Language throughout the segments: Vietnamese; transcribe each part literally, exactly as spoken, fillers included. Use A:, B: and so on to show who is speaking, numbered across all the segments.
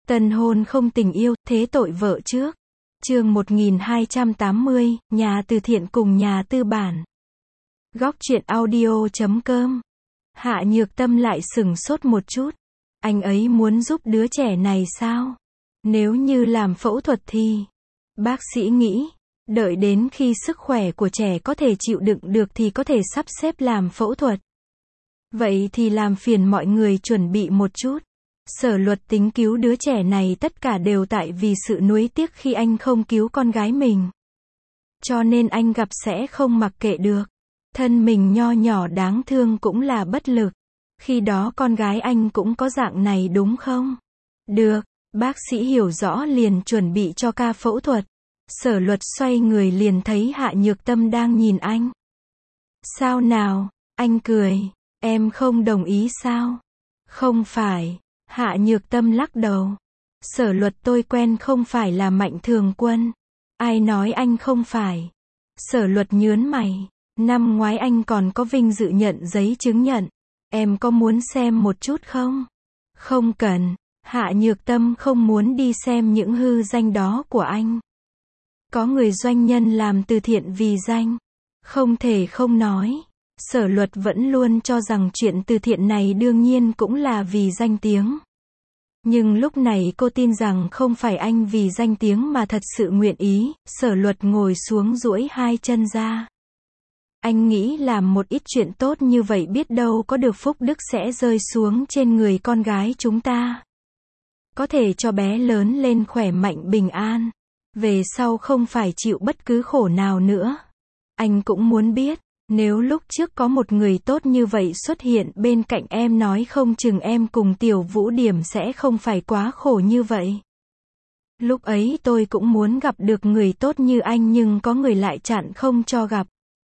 A: Tân hôn không tình yêu, thế tội vợ trước. Chương một nghìn hai trăm tám mươi, nhà từ thiện cùng nhà tư bản. Góc truyện audio chấm com. Hạ Nhược Tâm lại sửng sốt một chút. Anh ấy muốn giúp đứa trẻ này sao? Nếu như làm phẫu thuật thì... Bác sĩ nghĩ, đợi đến khi sức khỏe của trẻ có thể chịu đựng được thì có thể sắp xếp làm phẫu thuật. Vậy thì làm phiền mọi người chuẩn bị một chút. Sở Luật tính cứu đứa trẻ này tất cả đều tại vì sự nuối tiếc khi anh không cứu con gái mình. Cho nên anh gặp sẽ không mặc kệ được. Thân mình nho nhỏ đáng thương cũng là bất lực. Khi đó con gái anh cũng có dạng này đúng không? Được, bác sĩ hiểu rõ liền chuẩn bị cho ca phẫu thuật. Sở Luật xoay người liền thấy Hạ Nhược Tâm đang nhìn anh. Sao nào? Anh cười. Em không đồng ý sao? Không phải. Hạ Nhược Tâm lắc đầu. Sở Luật tôi quen không phải là Mạnh Thường Quân. Ai nói anh không phải? Sở Luật nhớn mày. Năm ngoái anh còn có vinh dự nhận giấy chứng nhận. Em có muốn xem một chút không? Không cần. Hạ Nhược Tâm không muốn đi xem những hư danh đó của anh. Có người doanh nhân làm từ thiện vì danh. Không thể không nói. Sở Luật vẫn luôn cho rằng chuyện từ thiện này đương nhiên cũng là vì danh tiếng. Nhưng lúc này cô tin rằng không phải anh vì danh tiếng mà thật sự nguyện ý. Sở Luật ngồi xuống duỗi hai chân ra. Anh nghĩ làm một ít chuyện tốt như vậy biết đâu có được phúc đức sẽ rơi xuống trên người con gái chúng ta. Có thể cho bé lớn lên khỏe mạnh bình an. Về sau không phải chịu bất cứ khổ nào nữa. Anh cũng muốn biết, nếu lúc trước có một người tốt như vậy xuất hiện bên cạnh em nói không chừng em cùng Tiểu Vũ Điểm sẽ không phải quá khổ như vậy. Lúc ấy tôi cũng muốn gặp được người tốt như anh nhưng có người lại chặn không cho gặp.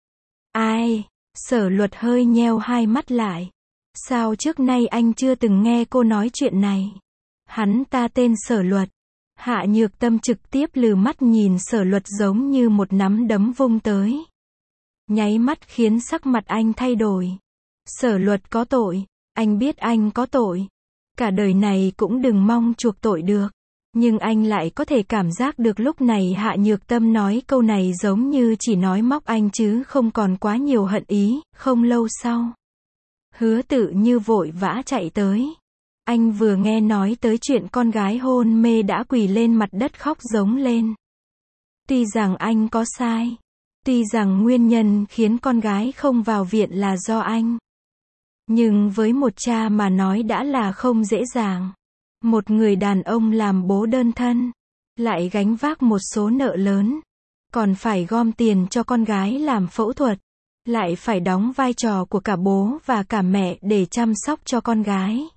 A: Ai? Sở Luật hơi nheo hai mắt lại. Sao trước nay anh chưa từng nghe cô nói chuyện này? Hắn ta tên Sở Luật. Hạ Nhược Tâm trực tiếp lừ mắt nhìn Sở Luật giống như một nắm đấm vung tới. Nháy mắt khiến sắc mặt anh thay đổi. Sở Luật có tội. Anh biết anh có tội. Cả đời này cũng đừng mong chuộc tội được. Nhưng anh lại có thể cảm giác được lúc này Hạ Nhược Tâm nói câu này giống như chỉ nói móc anh chứ không còn quá nhiều hận ý. Không lâu sau, Hứa Tự Như vội vã chạy tới. Anh vừa nghe nói tới chuyện con gái hôn mê đã quỳ lên mặt đất khóc giống lên. Tuy rằng anh có sai. Tuy rằng nguyên nhân khiến con gái không vào viện là do anh. Nhưng với một cha mà nói đã là không dễ dàng. Một người đàn ông làm bố đơn thân. Lại gánh vác một số nợ lớn. Còn phải gom tiền cho con gái làm phẫu thuật. Lại phải đóng vai trò của cả bố và cả mẹ để chăm sóc cho con gái.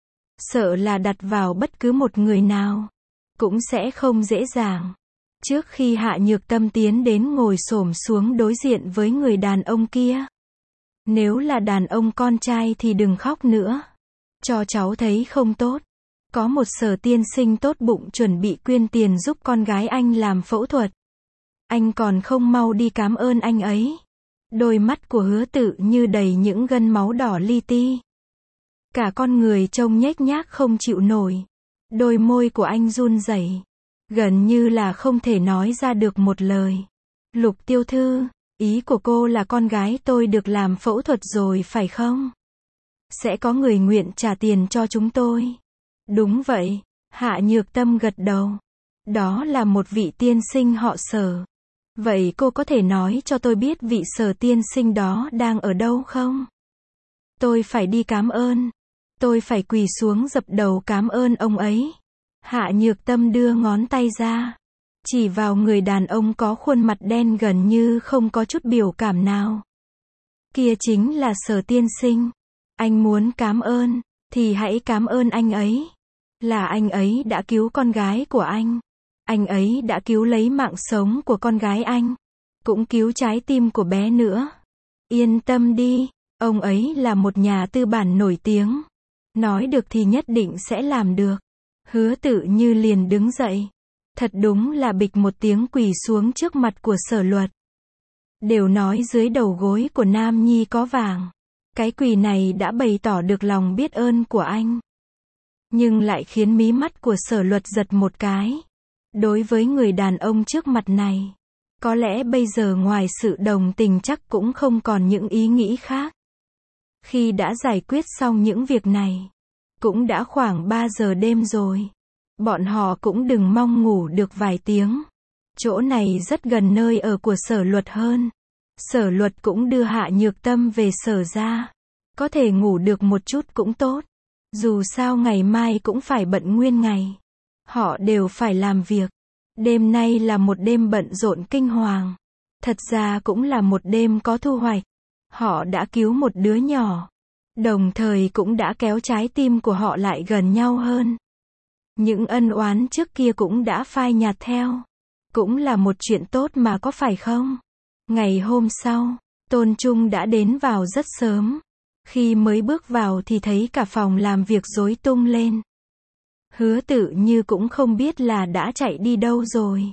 A: Sợ là đặt vào bất cứ một người nào. Cũng sẽ không dễ dàng. Trước khi Hạ Nhược Tâm tiến đến ngồi xổm xuống đối diện với người đàn ông kia. Nếu là đàn ông con trai thì đừng khóc nữa. Cho cháu thấy không tốt. Có một Sở tiên sinh tốt bụng chuẩn bị quyên tiền giúp con gái anh làm phẫu thuật. Anh còn không mau đi cảm ơn anh ấy. Đôi mắt của Hứa Tự Như đầy những gân máu đỏ li ti. Cả con người trông nhếch nhác không chịu nổi. Đôi môi của anh run rẩy. Gần như là không thể nói ra được một lời. Lục Tiêu Thư, ý của cô là con gái tôi được làm phẫu thuật rồi phải không? Sẽ có người nguyện trả tiền cho chúng tôi. Đúng vậy, Hạ Nhược Tâm gật đầu. Đó là một vị tiên sinh họ Sở. Vậy cô có thể nói cho tôi biết vị Sở tiên sinh đó đang ở đâu không? Tôi phải đi cảm ơn. Tôi phải quỳ xuống dập đầu cảm ơn ông ấy. Hạ Nhược Tâm đưa ngón tay ra. Chỉ vào người đàn ông có khuôn mặt đen gần như không có chút biểu cảm nào. Kia chính là Sở tiên sinh. Anh muốn cảm ơn, thì hãy cảm ơn anh ấy. Là anh ấy đã cứu con gái của anh. Anh ấy đã cứu lấy mạng sống của con gái anh. Cũng cứu trái tim của bé nữa. Yên tâm đi, ông ấy là một nhà tư bản nổi tiếng. Nói được thì nhất định sẽ làm được. Hứa Tự Như liền đứng dậy. Thật đúng là bịch một tiếng quỳ xuống trước mặt của Sở Luật. Đều nói dưới đầu gối của nam nhi có vàng. Cái quỳ này đã bày tỏ được lòng biết ơn của anh. nhưng lại khiến mí mắt của Sở Luật giật một cái. Đối với người đàn ông trước mặt này, có lẽ bây giờ ngoài sự đồng tình chắc cũng không còn những ý nghĩ khác. Khi đã giải quyết xong những việc này, cũng đã khoảng ba giờ đêm rồi. Bọn họ cũng đừng mong ngủ được vài tiếng. Chỗ này rất gần nơi ở của Sở Luật hơn. Sở Luật cũng đưa Hạ Nhược Tâm về Sở ra. Có thể ngủ được một chút cũng tốt. Dù sao ngày mai cũng phải bận nguyên ngày. Họ đều phải làm việc. Đêm nay là một đêm bận rộn kinh hoàng. Thật ra cũng là một đêm có thu hoạch. Họ đã cứu một đứa nhỏ. Đồng thời cũng đã kéo trái tim của họ lại gần nhau hơn. Những ân oán trước kia cũng đã phai nhạt theo. Cũng là một chuyện tốt mà có phải không? Ngày hôm sau, Tôn Trung đã đến vào rất sớm. Khi mới bước vào thì thấy cả phòng làm việc rối tung lên. Hứa Tự Như cũng không biết là đã chạy đi đâu rồi.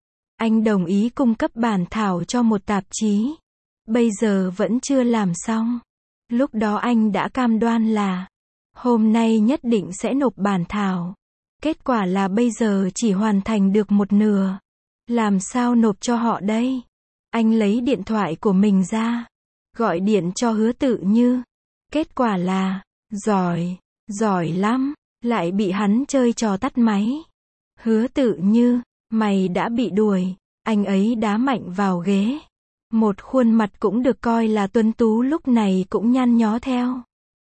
A: Anh đồng ý cung cấp bản thảo cho một tạp chí. Bây giờ vẫn chưa làm xong. Lúc đó anh đã cam đoan là hôm nay nhất định sẽ nộp bản thảo. Kết quả là bây giờ chỉ hoàn thành được một nửa. Làm sao nộp cho họ đây? Anh lấy điện thoại của mình ra, gọi điện cho Hứa Tự Như. Kết quả là, giỏi, giỏi lắm, lại bị hắn chơi trò tắt máy. Hứa Tự Như, mày đã bị đuổi. Anh ấy đá mạnh vào ghế. Một khuôn mặt cũng được coi là tuấn tú lúc này cũng nhăn nhó theo.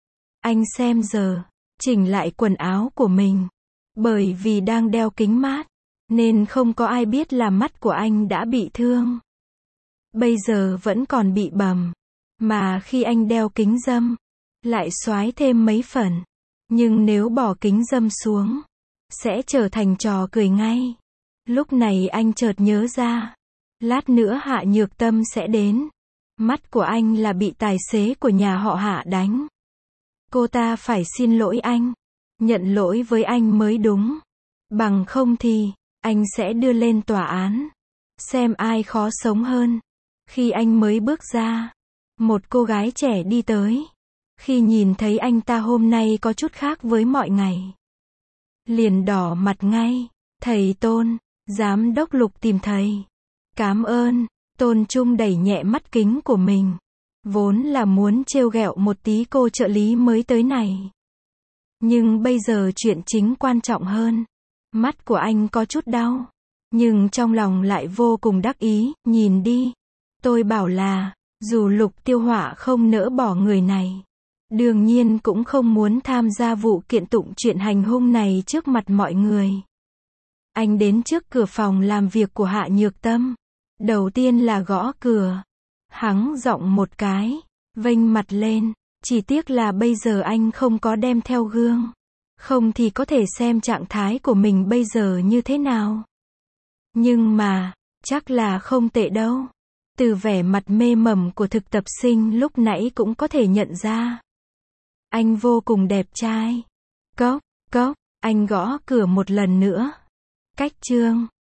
A: Anh xem giờ, chỉnh lại quần áo của mình. Bởi vì đang đeo kính mát, nên không có ai biết là mắt của anh đã bị thương. Bây giờ vẫn còn bị bầm. Mà khi anh đeo kính râm, lại xoái thêm mấy phần. Nhưng nếu bỏ kính râm xuống, sẽ trở thành trò cười ngay. Lúc này anh chợt nhớ ra. Lát nữa Hạ Nhược Tâm sẽ đến. Mắt của anh là bị tài xế của nhà họ Hạ đánh. Cô ta phải xin lỗi anh. Nhận lỗi với anh mới đúng. Bằng không thì, anh sẽ đưa lên tòa án. Xem ai khó sống hơn. Khi anh mới bước ra, một cô gái trẻ đi tới. Khi nhìn thấy anh ta hôm nay có chút khác với mọi ngày, liền đỏ mặt ngay. Thầy Tôn, giám đốc Lục tìm thầy. Cám ơn. Tôn Trung đẩy nhẹ mắt kính của mình. Vốn là muốn trêu ghẹo một tí cô trợ lý mới tới này. Nhưng bây giờ chuyện chính quan trọng hơn. Mắt của anh có chút đau. Nhưng trong lòng lại vô cùng đắc ý. Nhìn đi. Tôi bảo là, dù Lục Tiêu Họa không nỡ bỏ người này, đương nhiên cũng không muốn tham gia vụ kiện tụng chuyện hành hung này trước mặt mọi người. Anh đến trước cửa phòng làm việc của Hạ Nhược Tâm. Đầu tiên là gõ cửa. Hắng giọng một cái, vênh mặt lên. Chỉ tiếc là bây giờ anh không có đem theo gương. Không thì có thể xem trạng thái của mình bây giờ như thế nào. Nhưng mà, chắc là không tệ đâu. Từ vẻ mặt mê mẩn của thực tập sinh lúc nãy cũng có thể nhận ra. Anh vô cùng đẹp trai. Cốc, cốc, anh gõ cửa một lần nữa. Cách chương